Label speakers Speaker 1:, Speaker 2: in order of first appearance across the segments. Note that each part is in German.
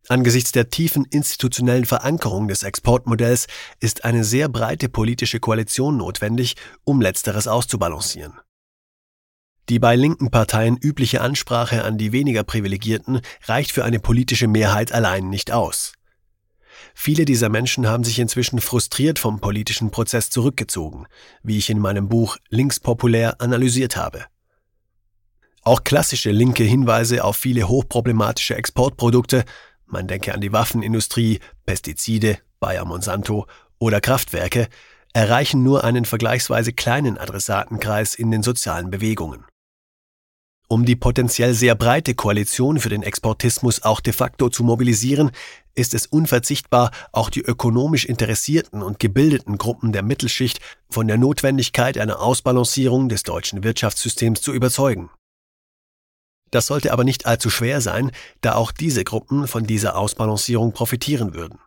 Speaker 1: Angesichts der tiefen institutionellen Verankerung des Exportmodells ist eine sehr breite politische Koalition notwendig, um Letzteres auszubalancieren. Die bei linken Parteien übliche Ansprache an die weniger Privilegierten reicht für eine politische Mehrheit allein nicht aus. Viele dieser Menschen haben sich inzwischen frustriert vom politischen Prozess zurückgezogen, wie ich in meinem Buch Linkspopulär analysiert habe. Auch klassische linke Hinweise auf viele hochproblematische Exportprodukte, man denke an die Waffenindustrie, Pestizide, Bayer Monsanto oder Kraftwerke, erreichen nur einen vergleichsweise kleinen Adressatenkreis in den sozialen Bewegungen. Um die potenziell sehr breite Koalition für den Exportismus auch de facto zu mobilisieren, ist es unverzichtbar, auch die ökonomisch interessierten und gebildeten Gruppen der Mittelschicht von der Notwendigkeit einer Ausbalancierung des deutschen Wirtschaftssystems zu überzeugen. Das sollte aber nicht allzu schwer sein, da auch diese Gruppen von dieser Ausbalancierung profitieren würden.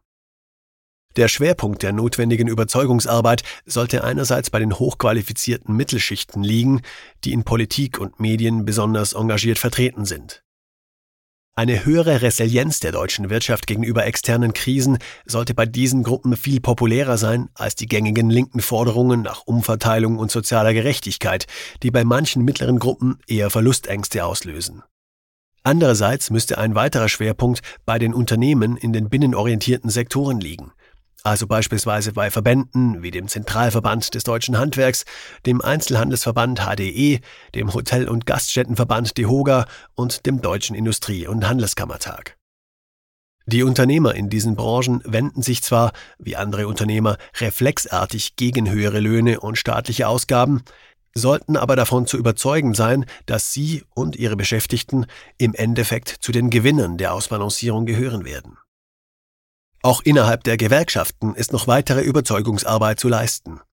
Speaker 1: Der Schwerpunkt der notwendigen Überzeugungsarbeit sollte einerseits bei den hochqualifizierten Mittelschichten liegen, die in Politik und Medien besonders engagiert vertreten sind. Eine höhere Resilienz der deutschen Wirtschaft gegenüber externen Krisen sollte bei diesen Gruppen viel populärer sein als die gängigen linken Forderungen nach Umverteilung und sozialer Gerechtigkeit, die bei manchen mittleren Gruppen eher Verlustängste auslösen. Andererseits müsste ein weiterer Schwerpunkt bei den Unternehmen in den binnenorientierten Sektoren liegen, also beispielsweise bei Verbänden wie dem Zentralverband des Deutschen Handwerks, dem Einzelhandelsverband HDE, dem Hotel- und Gaststättenverband DEHOGA und dem Deutschen Industrie- und Handelskammertag. Die Unternehmer in diesen Branchen wenden sich zwar, wie andere Unternehmer, reflexartig gegen höhere Löhne und staatliche Ausgaben, sollten aber davon zu überzeugen sein, dass sie und ihre Beschäftigten im Endeffekt zu den Gewinnern der Ausbalancierung gehören werden. Auch innerhalb der Gewerkschaften ist noch weitere Überzeugungsarbeit zu leisten.